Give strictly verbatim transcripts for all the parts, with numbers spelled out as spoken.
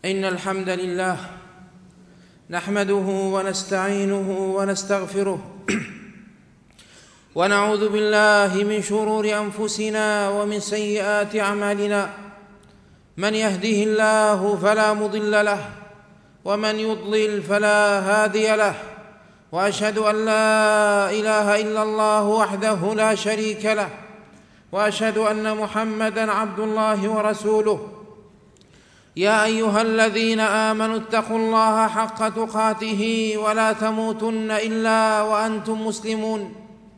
إن الحمد لله نحمده ونستعينه ونستغفره ونعوذ بالله من شرور أنفسنا ومن سيئات أعمالنا. من يهده الله فلا مضل له ومن يضلل فلا هادي له، وأشهد أن لا إله إلا الله وحده لا شريك له، وأشهد أن محمدًا عبد الله ورسوله. يا أيها الذين آمنوا اتقوا الله حق تقاته ولا تموتن إلا وأنتم مسلمون.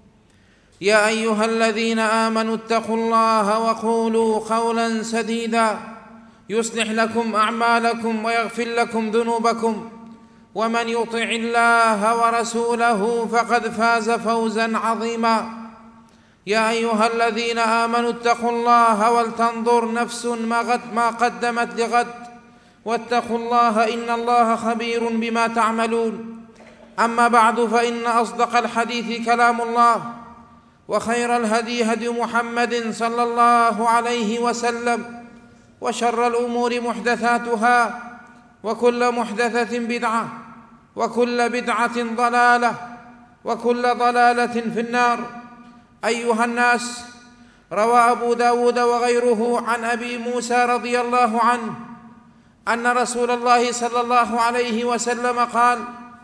يا أيها الذين آمنوا اتقوا الله وقولوا قولا سديدا يصلح لكم أعمالكم ويغفر لكم ذنوبكم، ومن يطع الله ورسوله فقد فاز فوزا عظيما. يا أيها الذين آمنوا اتقوا الله ولتنظر نفس ما قدمت لغد، واتقوا الله إن الله خبير بما تعملون. أما بعد، فإن أصدق الحديث كلام الله، وخير الهدي هدي محمد صلى الله عليه وسلم، وشر الأمور محدثاتها، وكل محدثة بدعة، وكل بدعة ضلالة، وكل ضلالة في النار. أيها الناس، روى أبو داود وغيره عن أبي موسى رضي الله عنه أن رسول الله صلى الله عليه وسلم قال: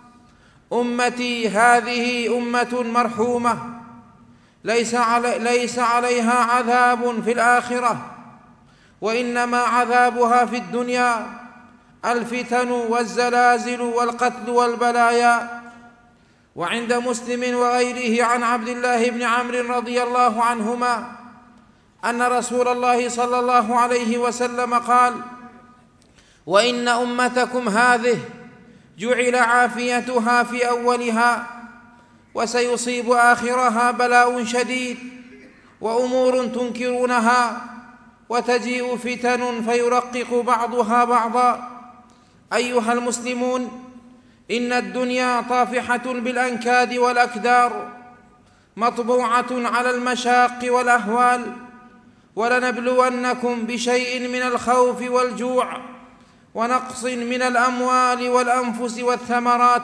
أمتي هذه أمة مرحومة ليس, علي ليس عليها عذاب في الآخرة، وإنما عذابها في الدنيا الفتن والزلازل والقتل والبلايا. وعند مسلم وغيره عن عبد الله بن عمرو رضي الله عنهما أن رسول الله صلى الله عليه وسلم قال: وإن أمتكم هذه جعل عافيتها في أولها، وسيصيب آخرها بلاء شديد وأمور تنكرونها، وتجيء فتن فيرقق بعضها بعضا. أيها المسلمون، إن الدنيا طافحة بالأنكاد والأكدار، مطبوعة على المشاق والأهوال، ولنبلونكم بشيء من الخوف والجوع ونقص من الأموال والأنفس والثمرات.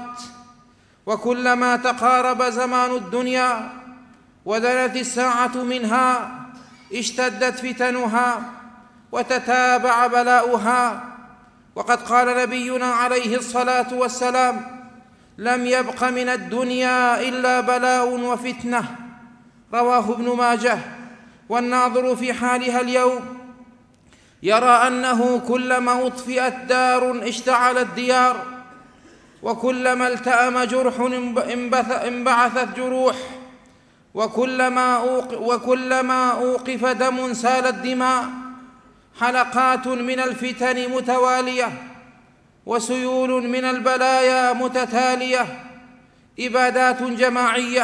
وكلما تقارب زمان الدنيا ودنت الساعة منها اشتدت فتنها وتتابع بلاؤها. وقد قال نبينا عليه الصلاة والسلام: لم يبق من الدنيا إلا بلاء وفتنة. رواه ابن ماجه. والناظر في حالها اليوم يرى أنه كلما أطفئت دار اشتعلت ديار، وكلما التأم جرح انبعثت جروح، وكلما وكلما أوقف دم سالت دماء. حلقات من الفتن متوالية، وسيول من البلايا متتالية، إبادات جماعية،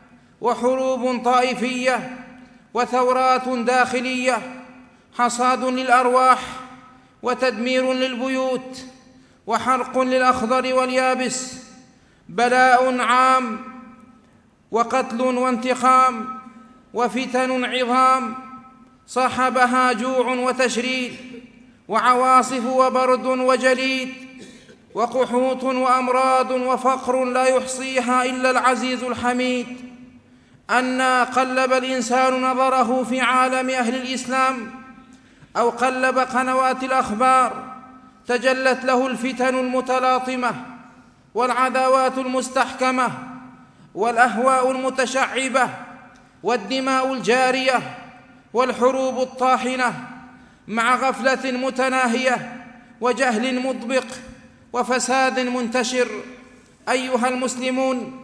وحروب طائفية، وثورات داخلية، حصاد للأرواح، وتدمير للبيوت، وحرق للأخضر واليابس، بلاء عام، وقتل وانتقام، وفتن عظام صاحبها جوع وتشريد، وعواصف وبرد وجليد، وقحوط وأمراض وفقر لا يحصيها إلا العزيز الحميد. أنى قلب الإنسان نظره في عالم أهل الإسلام أو قلب قنوات الأخبار، تجلت له الفتن المتلاطمة، والعداوات المستحكمة، والأهواء المتشعبة، والدماء الجارية، والحروب الطاحنة، مع غفلة متناهية، وجهل مطبق، وفساد منتشر. أيها المسلمون،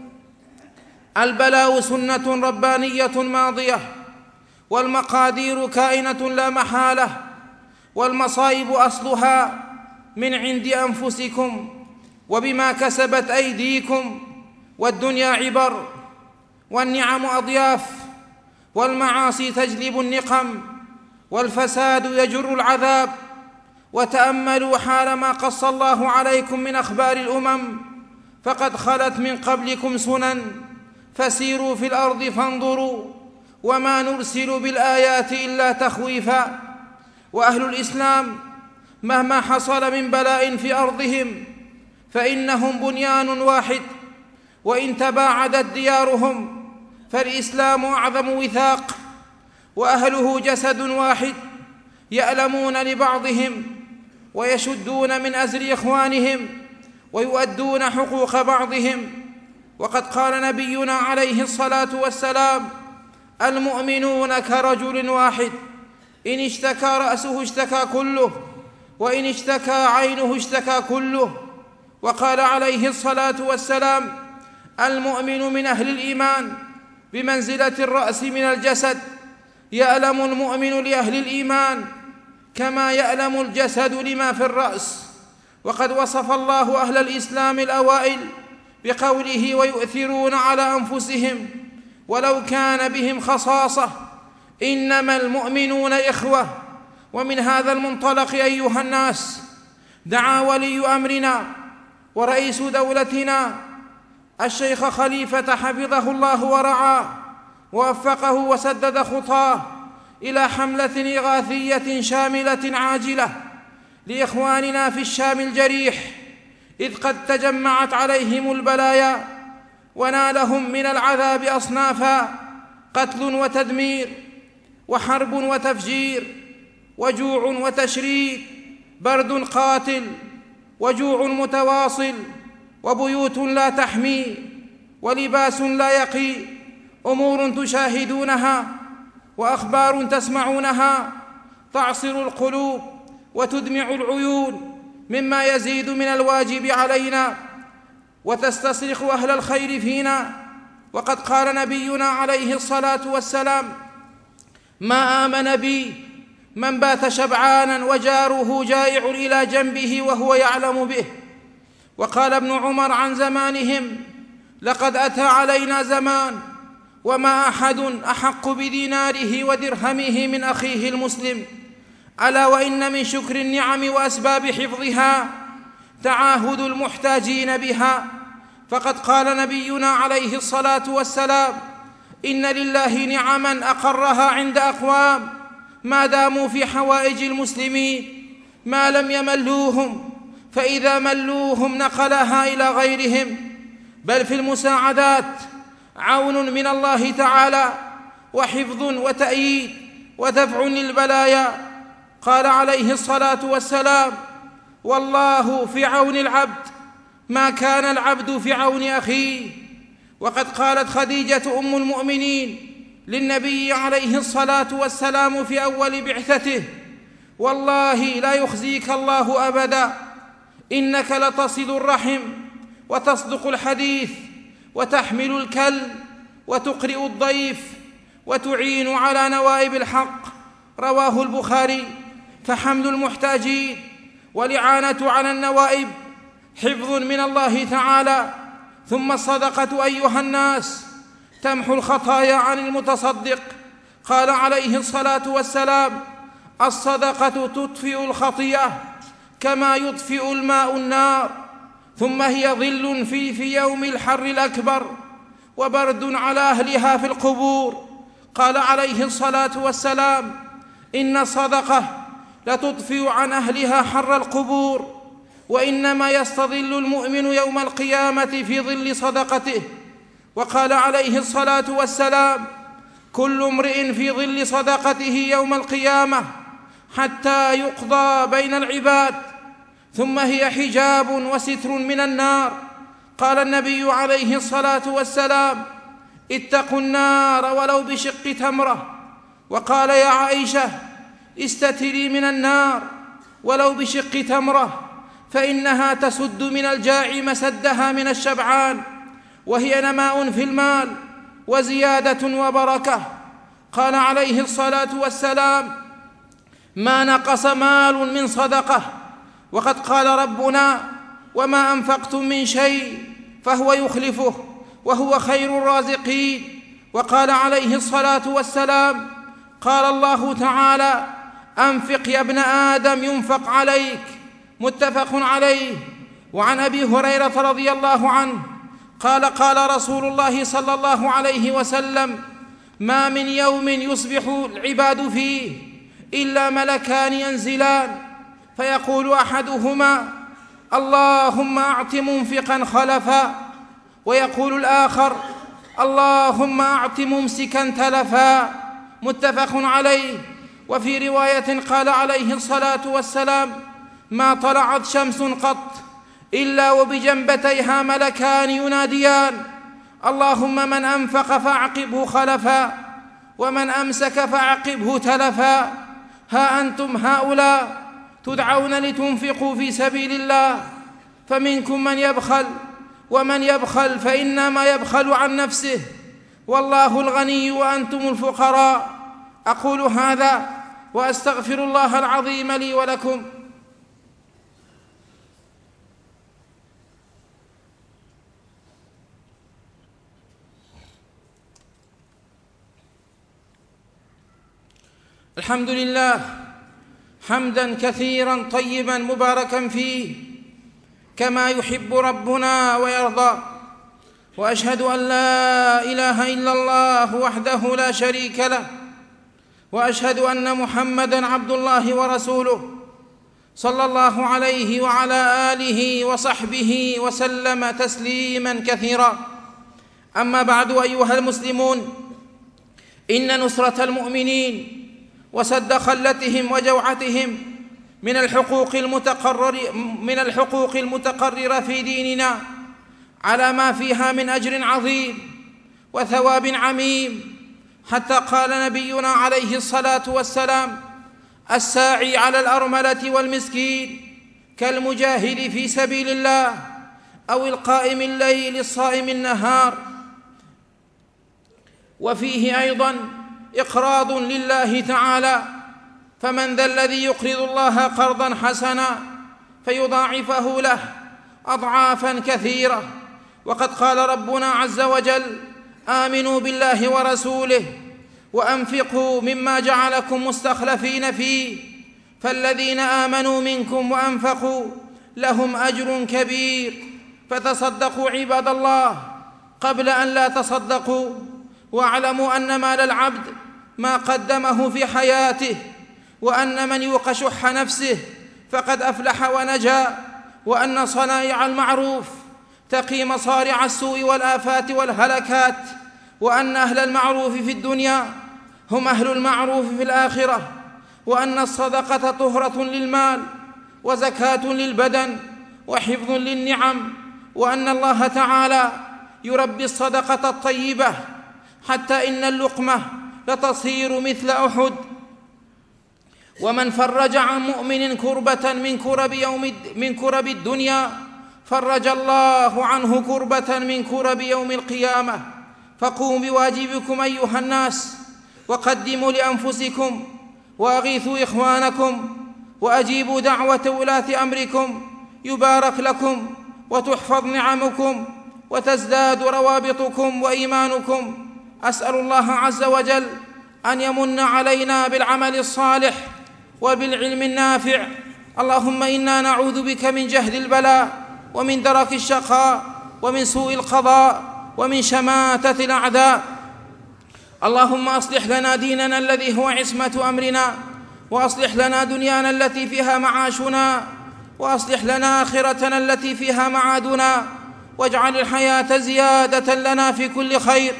البلاء سنة ربانية ماضية، والمقادير كائنة لا محالة، والمصائب أصلها من عند أنفسكم وبما كسبت أيديكم. والدنيا عبر، والنعم أضياف، والمعاصي تجلب النقم، والفساد يجر العذاب. وتأملوا حال ما قص الله عليكم من أخبار الأمم، فقد خلت من قبلكم سنن، فسيروا في الأرض فانظروا، وما نرسل بالآيات إلا تخويفا. وأهل الإسلام مهما حصل من بلاء في أرضهم فإنهم بنيان واحد، وإن تباعدت ديارهم فالإسلام أعظم وثاق، وأهله جسد واحد يألمون لبعضهم ويشدون من أزر إخوانهم ويؤدون حقوق بعضهم. وقد قال نبينا عليه الصلاة والسلام: المؤمنون كرجل واحد، إن اشتكى رأسه اشتكى كله، وإن اشتكى عينه اشتكى كله. وقال عليه الصلاة والسلام: المؤمن من أهل الإيمان بمنزلة الرأس من الجسد، يألم المؤمن لأهل الإيمان كما يألم الجسد لما في الرأس. وقد وصف الله أهل الإسلام الأوائل بقوله: ويؤثرون على أنفسهم ولو كان بهم خصاصة، إنما المؤمنون إخوة. ومن هذا المنطلق أيها الناس دعا ولي أمرنا ورئيس دولتنا الشيخ خليفة حفظه الله ورعاه ووفقه وسدد خطاه إلى حملة إغاثية شاملة عاجلة لإخواننا في الشام الجريح، إذ قد تجمعت عليهم البلايا ونالهم من العذاب أصنافا: قتل وتدمير، وحرب وتفجير، وجوع وتشريد، برد قاتل، وجوع متواصل، وبيوت لا تحمي، ولباس لا يقي، أمور تشاهدونها وأخبار تسمعونها تعصر القلوب وتدمع العيون، مما يزيد من الواجب علينا وتستصرخ أهل الخير فينا. وقد قال نبينا عليه الصلاة والسلام: ما آمن بي من بات شبعانا وجاره جائع إلى جنبه وهو يعلم به. وقال ابن عمر عن زمانهم: لقد أتى علينا زمان وما أحد أحق بديناره ودرهمه من أخيه المسلم، ألا وإن من شكر النعم وأسباب حفظها تعاهد المحتاجين بها. فقد قال نبينا عليه الصلاة والسلام: إن لله نعما أقرها عند أقوام ما داموا في حوائج المسلمين ما لم يملوهم، فإذا ملوهم نقلها إلى غيرهم. بل في المساعدات عون من الله تعالى وحفظ وتأييد ودفع للبلايا. قال عليه الصلاة والسلام: والله في عون العبد ما كان العبد في عون أخيه. وقد قالت خديجة أم المؤمنين للنبي عليه الصلاة والسلام في أول بعثته: والله لا يخزيك الله أبدا، إنك لتصل الرحم وتصدق الحديث وتحمل الكل وتقرئ الضيف وتعين على نوائب الحق. رواه البخاري. فحمل المحتاجين والإعانة على النوائب حفظ من الله تعالى. ثم الصدقة أيها الناس تمحو الخطايا عن المتصدق. قال عليه الصلاة والسلام: الصدقة تطفئ الخطيئة كما يطفئ الماء النار، ثم هي ظل في, في يوم الحر الأكبر وبرد على أهلها في القبور. قال عليه الصلاة والسلام: إن الصدقة لتطفئ عن أهلها حر القبور، وإنما يستظل المؤمن يوم القيامة في ظل صدقته. وقال عليه الصلاة والسلام: كل امرئ في ظل صدقته يوم القيامة حتى يقضى بين العباد، ثم هي حجاب وستر من النار. قال النبي عليه الصلاة والسلام: اتقوا النار ولو بشق تمرة. وقال يا عائشة: استتري من النار ولو بشق تمرة، فإنها تسد من الجاع مسدها من الشبعان، وهي نماء في المال وزيادة وبركة. قال عليه الصلاة والسلام: ما نقص مال من صدقة. وقد قال ربنا: وما أنفقتم من شيء فهو يخلفه وهو خير الرازقين. وقال عليه الصلاة والسلام: قال الله تعالى: أنفق يا ابن آدم ينفق عليك. متفق عليه. وعن أبي هريرة رضي الله عنه قال: قال رسول الله صلى الله عليه وسلم: ما من يوم يصبح العباد فيه إلا ملكان ينزلان فيقول أحدهما: اللهم أعط منفقا خلفا، ويقول الآخر: اللهم أعط ممسكا تلفا. متفق عليه. وفي رواية قال عليه الصلاة والسلام: ما طلعت شمس قط إلا وبجنبتيها ملكان يناديان: اللهم من أنفق فأعقبه خلفا، ومن أمسك فأعقبه تلفا. ها أنتم هؤلاء تدعون لتنفقوا في سبيل الله، فمنكم من يبخل، ومن يبخل فإنما يبخل عن نفسه، والله الغني وأنتم الفقراء. أقول هذا وأستغفر الله العظيم لي ولكم. الحمد لله حمدا كثيرا طيبا مباركا فيه كما يحب ربنا ويرضى، وأشهد أن لا إله إلا الله وحده لا شريك له، وأشهد أن محمدًا عبد الله ورسوله صلى الله عليه وعلى آله وصحبه وسلم تسليماً كثيرا. أما بعد، أيها المسلمون، إن نصرة المؤمنين وسد خلتهم وجوعتهم من الحقوق المتقرر من الحقوق المتقررة في ديننا، على ما فيها من أجر عظيم وثواب عميم، حتى قال نبينا عليه الصلاة والسلام: الساعي على الأرملة والمسكين كالمجاهد في سبيل الله، أو القائم الليل الصائم النهار. وفيه أيضا إقراض لله تعالى: فمن ذا الذي يقرض الله قرضا حسنا فيضاعفه له أضعافا كثيرة. وقد قال ربنا عز وجل: آمنوا بالله ورسوله وأنفقوا مما جعلكم مستخلفين فيه، فالذين آمنوا منكم وأنفقوا لهم أجر كبير. فتصدقوا عباد الله قبل أن لا تصدقوا، واعلموا أن مال العبد ما قدمه في حياته، وأن من يوق شح نفسه فقد أفلح ونجا، وأن صنائع المعروف تقي مصارع السوء والآفات والهلكات، وأن أهل المعروف في الدنيا هم أهل المعروف في الآخرة، وأن الصدقة طهرة للمال وزكاة للبدن وحفظ للنعم، وأن الله تعالى يربي الصدقة الطيبة حتى إن اللقمة لتصير مثل أحد. ومن فرج عن مؤمن كربة من كرب يوم من كرب الدنيا فرج الله عنه كربة من كرب يوم القيامة. فقوموا بواجبكم أيها الناس، وقدموا لأنفسكم، وأغيثوا إخوانكم، وأجيبوا دعوة ولاة أمركم، يبارك لكم وتحفظ نعمكم وتزداد روابطكم وإيمانكم. أسأل الله عز وجل أن يمن علينا بالعمل الصالح وبالعلم النافع. اللهم إنا نعوذ بك من جهد البلاء، ومن درك الشقاء، ومن سوء القضاء، ومن شماتة الأعداء. اللهم أصلح لنا ديننا الذي هو عصمة أمرنا، وأصلح لنا دنيانا التي فيها معاشنا، وأصلح لنا آخرتنا التي فيها معادنا، واجعل الحياة زيادة لنا في كل خير،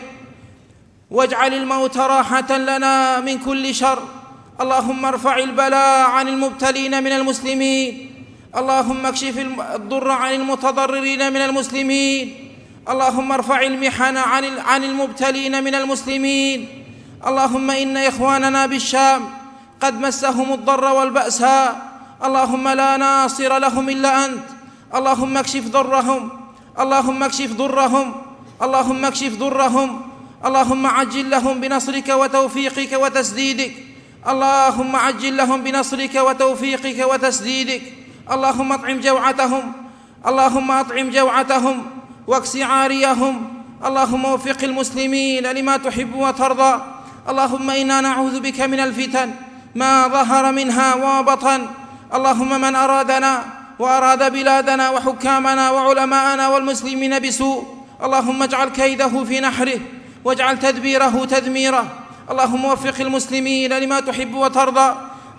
واجعل الموت راحة لنا من كل شر. اللهم ارفع البلاء عن المبتلين من المسلمين، اللهم اكشف الضر عن المتضررين من المسلمين، اللهم ارفع المحن عن المبتلين من المسلمين. اللهم إن إخواننا بالشام قد مسهم الضر والبأساء، اللهم لا ناصر لهم إلا أنت. اللهم اكشف ضرهم، اللهم اكشف ضرهم، اللهم اكشف ضرهم. اللهم عجل لهم بنصرك وتوفيقك وتسديدك، اللهم عجل لهم بنصرك وتوفيقك وتسديدك. اللهم اطعم جوعتهم، اللهم اطعم جوعتهم واكس عاريهم. اللهم وفق المسلمين لما تحب وترضى. اللهم إنا نعوذ بك من الفتن ما ظهر منها وبطن. اللهم من أرادنا وأراد بلادنا وحكامنا وعلماءنا والمسلمين بسوء، اللهم اجعل كيده في نحره واجعل تدبيره تدميره. اللهم وفق المسلمين لما تحب وترضى.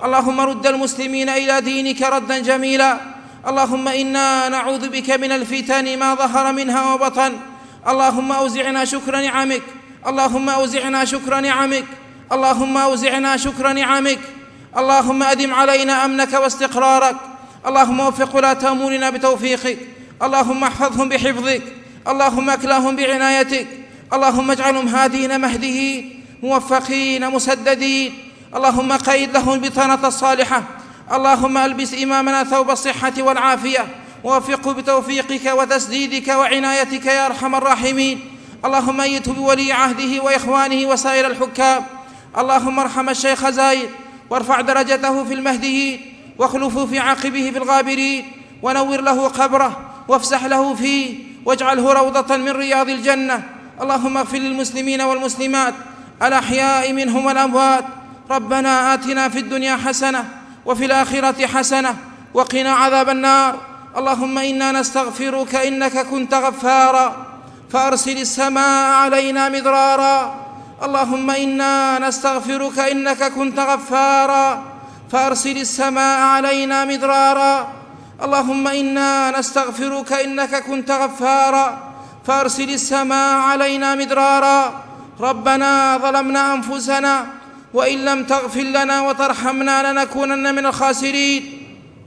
اللهم رد المسلمين إلى دينك ردا جميلا. اللهم إنا نعوذ بك من الفتن ما ظهر منها وبطن. اللهم أوزعنا شكر نعمك اللهم أوزعنا شكر نعمك اللهم أوزعنا شكر نعمك. اللهم أدم علينا أمنك واستقرارك. اللهم وفق ولاة أمورنا بتوفيقك. اللهم احفظهم بحفظك. اللهم اكلهم بعنايتك. اللهم اجعلهم هادين مهديين موفقين مسددين. اللهم قيد لهم البطانة الصالحة. اللهم ألبس إمامنا ثوب الصحة والعافية ووفقه بتوفيقك وتسديدك وعنايتك يا أرحم الراحمين. اللهم أيده بولي عهده وإخوانه وسائر الحكام. اللهم ارحم الشيخ زايد وارفع درجته في المهديين واخلفه في عقبه في الغابرين ونور له قبره وافسح له فيه واجعله روضة من رياض الجنة. اللهم اغفر للمسلمين والمسلمات الأحياء منهم والأموات. ربنا آتنا في الدنيا حسنة وفي الآخرة حسنة وقنا عذاب النار. اللهم إنا نستغفرك إنك كنت غفارا فأرسل السماء علينا مدرارا. اللهم إنا نستغفرك إنك كنت غفارا فأرسل السماء علينا مدرارا. اللهم إنا نستغفرك إنك كنت غفارا فأرسل السماء علينا مدرارا. ربنا ظلمنا أنفسنا وإن لم تغفر لنا وترحمنا لنكونن من الخاسرين.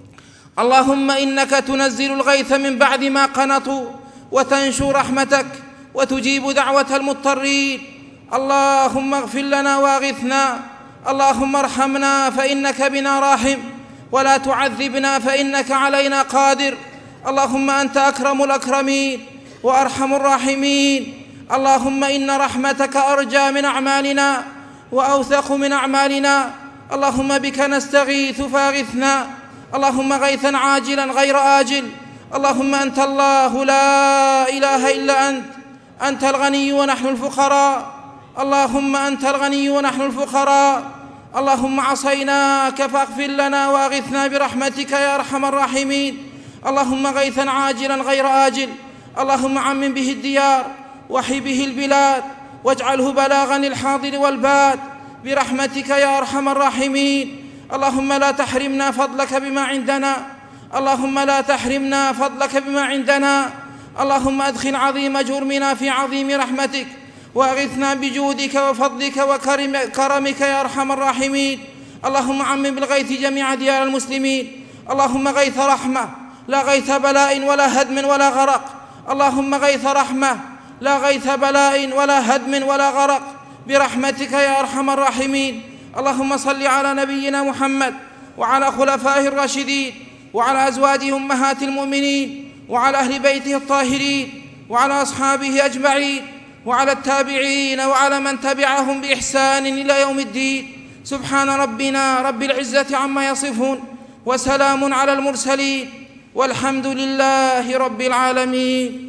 اللهم إنك تنزل الغيث من بعد ما قنطوا وتنشر رحمتك وتجيب دعوة المضطرين. اللهم اغفر لنا واغثنا. اللهم ارحمنا فإنك بنا راحم ولا تعذبنا فإنك علينا قادر. اللهم أنت أكرم الأكرمين وأرحم الراحمين. اللهم إن رحمتك أرجى من أعمالنا وأوثق من أعمالنا. اللهم بك نستغيث فاغثنا. اللهم غيثا عاجلا غير آجل. اللهم أنت الله لا إله إلا أنت. أنت الغني ونحن الفقراء. اللهم أنت الغني ونحن الفقراء. اللهم عصيناك فاغفر لنا وأغثنا برحمتك يا أرحم الراحمين. اللهم غيثا عاجلا غير آجل. اللهم عمم به الديار وحي به البلاد واجعله بلاغا للحاضر والباد برحمتك يا أرحم الراحمين. اللهم لا تحرمنا فضلك بما عندنا. اللهم لا تحرمنا فضلك بما عندنا. اللهم أدخل عظيم جرمنا في عظيم رحمتك وأغثنا بجودك وفضلك وكرمك يا أرحم الراحمين. اللهم عمم بالغيث جميع ديار المسلمين. اللهم غيث رحمة لا غيث بلاء ولا هدم ولا غرق. اللهم غيث رحمة لا غيث بلاء ولا هدم ولا غرق برحمتك يا أرحم الراحمين. اللهم صل على نبينا محمد وعلى خلفائه الراشدين وعلى أزواجه أمهات المؤمنين وعلى أهل بيته الطاهرين وعلى أصحابه أجمعين وعلى التابعين وعلى من تبعهم بإحسان إلى يوم الدين. سبحان ربنا رب العزة عما يصفون وسلام على المرسلين والحمد لله رب العالمين.